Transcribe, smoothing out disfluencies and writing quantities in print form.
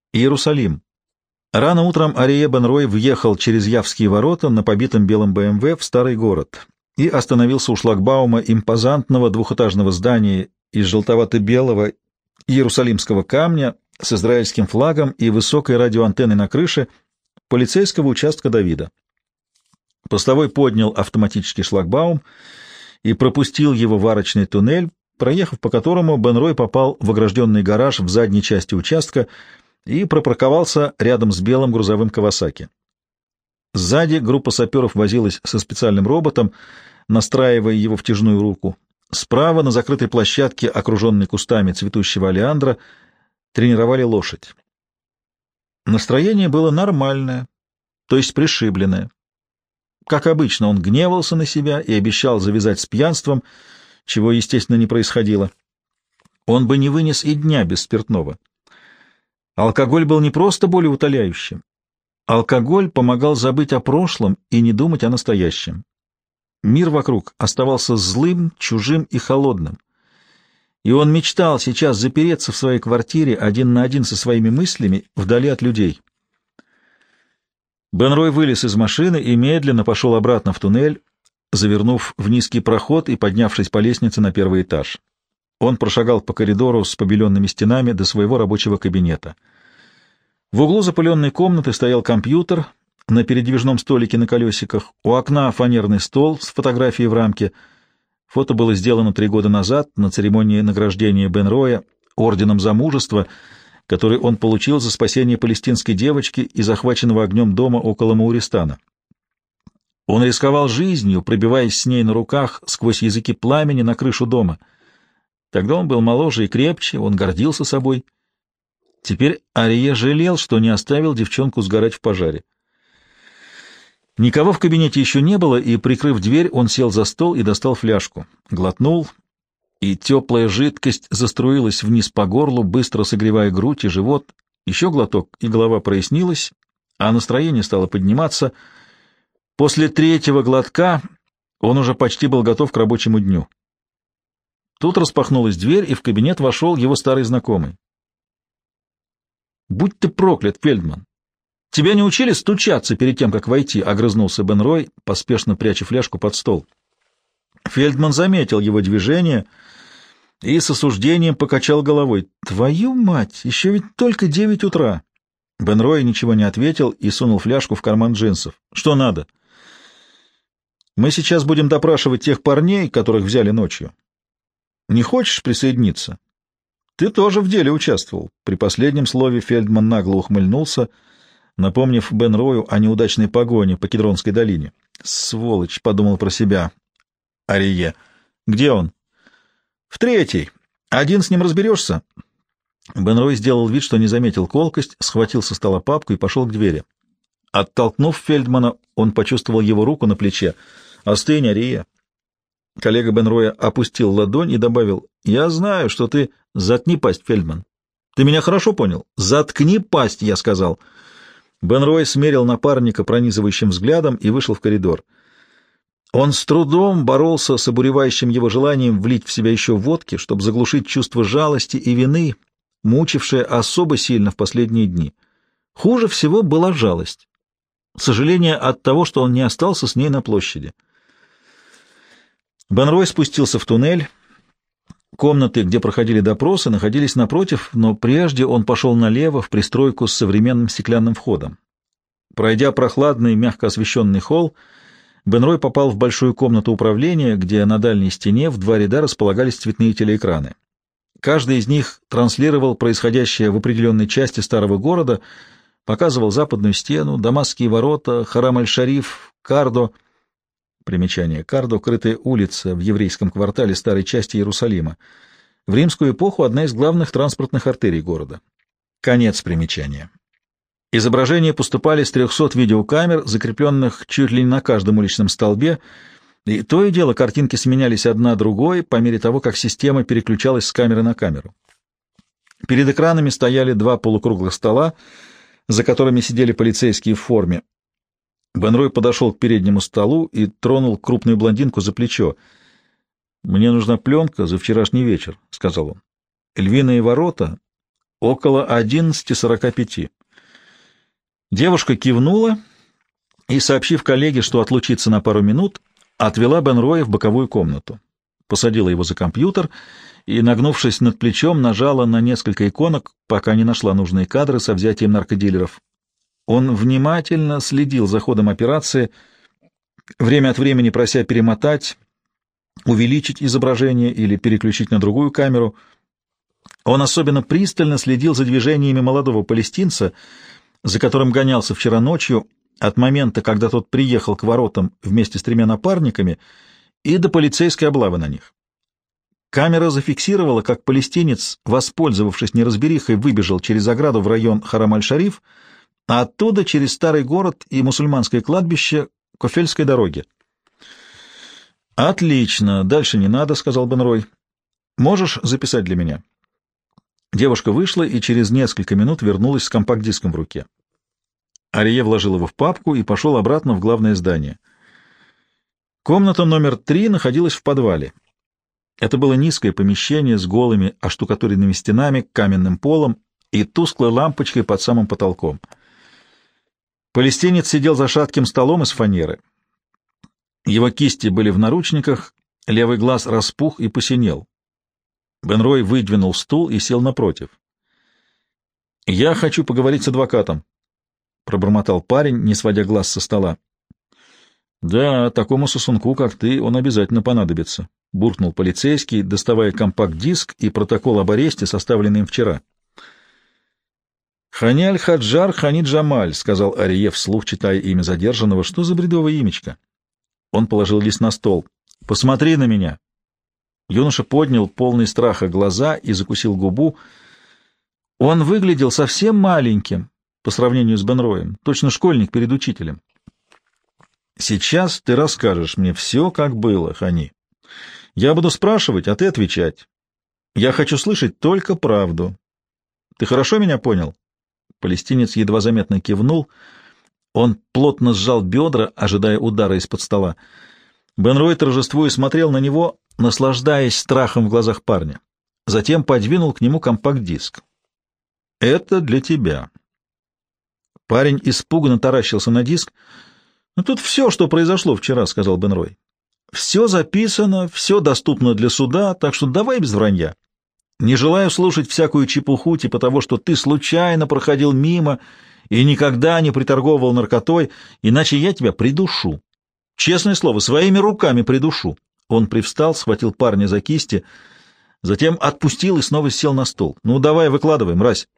Иерусалим. Рано утром Арие Бен-Рой въехал через Явские ворота на побитом белом БМВ в старый город и остановился у шлагбаума импозантного двухэтажного здания из желтовато-белого иерусалимского камня с израильским флагом и высокой радиоантенной на крыше полицейского участка Давида. Постовой поднял автоматический шлагбаум и пропустил его в арочный туннель, проехав по которому Бен-Рой попал в огражденный гараж в задней части участка и пропарковался рядом с белым грузовым Кавасаки. Сзади группа саперов возилась со специальным роботом, настраивая его в тяжную руку. Справа, на закрытой площадке, окруженной кустами цветущего олеандра, тренировали лошадь. Настроение было нормальное, то есть пришибленное. Как обычно, он гневался на себя и обещал завязать с пьянством, чего, естественно, не происходило. Он бы не вынес и дня без спиртного. Алкоголь был не просто болеутоляющим. Алкоголь помогал забыть о прошлом и не думать о настоящем. Мир вокруг оставался злым, чужим и холодным. И он мечтал сейчас запереться в своей квартире один на один со своими мыслями вдали от людей. Бен-Рой вылез из машины и медленно пошел обратно в туннель, завернув в низкий проход и поднявшись по лестнице на первый этаж. Он прошагал по коридору с побеленными стенами до своего рабочего кабинета. В углу запыленной комнаты стоял компьютер на передвижном столике на колесиках, у окна фанерный стол с фотографией в рамке. Фото было сделано 3 года назад на церемонии награждения Бен-Роя орденом за мужество, который он получил за спасение палестинской девочки и захваченного огнем дома около Мауристана. Он рисковал жизнью, пробиваясь с ней на руках сквозь языки пламени на крышу дома. Тогда он был моложе и крепче, он гордился собой. Теперь Арие жалел, что не оставил девчонку сгорать в пожаре. Никого в кабинете еще не было, и, прикрыв дверь, он сел за стол и достал фляжку. Глотнул, и теплая жидкость заструилась вниз по горлу, быстро согревая грудь и живот. Еще глоток, и голова прояснилась, а настроение стало подниматься. После 3-го глотка он уже почти был готов к рабочему дню. Тут распахнулась дверь, и в кабинет вошел его старый знакомый. «Будь ты проклят, Фельдман! Тебя не учили стучаться перед тем, как войти?» — огрызнулся Бен-Рой, поспешно пряча фляжку под стол. Фельдман заметил его движение и с осуждением покачал головой. «Твою мать! Еще ведь только 9 утра!» Бен-Рой ничего не ответил и сунул фляжку в карман джинсов. «Что надо?» «Мы сейчас будем допрашивать тех парней, которых взяли ночью. Не хочешь присоединиться? Ты тоже в деле участвовал». При последнем слове Фельдман нагло ухмыльнулся, напомнив Бен-Рою о неудачной погоне по Кедронской долине. «Сволочь!» — подумал про себя Арие. «Где он?» «В 3-й. Один с ним разберешься?» Бен-Рой сделал вид, что не заметил колкость, схватил со стола папку и пошел к двери. Оттолкнув Фельдмана, он почувствовал его руку на плече. «Остынь, Арие!» Коллега Бен-Роя опустил ладонь и добавил: «Я знаю, что ты...» «Заткни пасть, Фельдман. Ты меня хорошо понял? Заткни пасть, я сказал». Бен-Рой смерил напарника пронизывающим взглядом и вышел в коридор. Он с трудом боролся с обуревающим его желанием влить в себя еще водки, чтобы заглушить чувство жалости и вины, мучившее особо сильно в последние дни. Хуже всего была жалость. Сожаление от того, что он не остался с ней на площади. Бен-Рой спустился в туннель. Комнаты, где проходили допросы, находились напротив, но прежде он пошел налево в пристройку с современным стеклянным входом. Пройдя прохладный, мягко освещенный холл, Бен-Рой попал в большую комнату управления, где на дальней стене в 2 ряда располагались цветные телеэкраны. Каждый из них транслировал происходящее в определенной части старого города, показывал западную стену, Дамасские ворота, Харам аль-Шариф, Кардо. Примечание. Кардо — крытая улица в еврейском квартале старой части Иерусалима. В римскую эпоху одна из главных транспортных артерий города. Конец примечания. Изображения поступали с 300 видеокамер, закрепленных чуть ли не на каждом уличном столбе, и то и дело картинки сменялись одна другой по мере того, как система переключалась с камеры на камеру. Перед экранами стояли 2 полукруглых стола, за которыми сидели полицейские в форме. Бен-Рой подошел к переднему столу и тронул крупную блондинку за плечо. «Мне нужна пленка за вчерашний вечер», — сказал он. «Львиные ворота около 11:45. Девушка кивнула и, сообщив коллеге, что отлучится на пару минут, отвела Бенроя в боковую комнату, посадила его за компьютер и, нагнувшись над плечом, нажала на несколько иконок, пока не нашла нужные кадры со взятием наркодилеров. Он внимательно следил за ходом операции, время от времени прося перемотать, увеличить изображение или переключить на другую камеру. Он особенно пристально следил за движениями молодого палестинца, за которым гонялся вчера ночью, от момента, когда тот приехал к воротам вместе с 3 напарниками, и до полицейской облавы на них. Камера зафиксировала, как палестинец, воспользовавшись неразберихой, выбежал через ограду в район Харам-аль-Шариф, а оттуда через старый город и мусульманское кладбище к Офельской дороге. «Отлично, дальше не надо», — сказал Бенрой. «Можешь записать для меня?» Девушка вышла и через несколько минут вернулась с компакт-диском в руке. Арие вложил его в папку и пошел обратно в главное здание. Комната номер 3 находилась в подвале. Это было низкое помещение с голыми оштукатуренными стенами, каменным полом и тусклой лампочкой под самым потолком. Палестинец сидел за шатким столом из фанеры. Его кисти были в наручниках, левый глаз распух и посинел. Бенрой выдвинул стул и сел напротив. «Я хочу поговорить с адвокатом», — пробормотал парень, не сводя глаз со стола. «Да, такому сосунку, как ты, он обязательно понадобится», — буркнул полицейский, доставая компакт-диск и протокол об аресте, составленный им вчера. «Хани Аль-Хаджар, Хани Джамаль», — сказал Арие вслух, читая имя задержанного. «Что за бредовое имечко?» Он положил лист на стол. «Посмотри на меня». Юноша поднял полный страха глаза и закусил губу. Он выглядел совсем маленьким по сравнению с Бенроем, точно школьник перед учителем. «Сейчас ты расскажешь мне все, как было, Хани. Я буду спрашивать, а ты отвечать. Я хочу слышать только правду. Ты хорошо меня понял?» Палестинец едва заметно кивнул. Он плотно сжал бедра, ожидая удара из-под стола. Бенрой, торжествуя, смотрел на него, наслаждаясь страхом в глазах парня. Затем подвинул к нему компакт-диск. «Это для тебя». Парень испуганно таращился на диск. «Ну, тут все, что произошло вчера», — сказал Бенрой. «Все записано, все доступно для суда, так что давай без вранья. Не желаю слушать всякую чепуху, типа того, что ты случайно проходил мимо и никогда не приторговывал наркотой, иначе я тебя придушу. Честное слово, своими руками придушу». Он привстал, схватил парня за кисти, затем отпустил и снова сел на стол. «Ну, давай, выкладывай, мразь».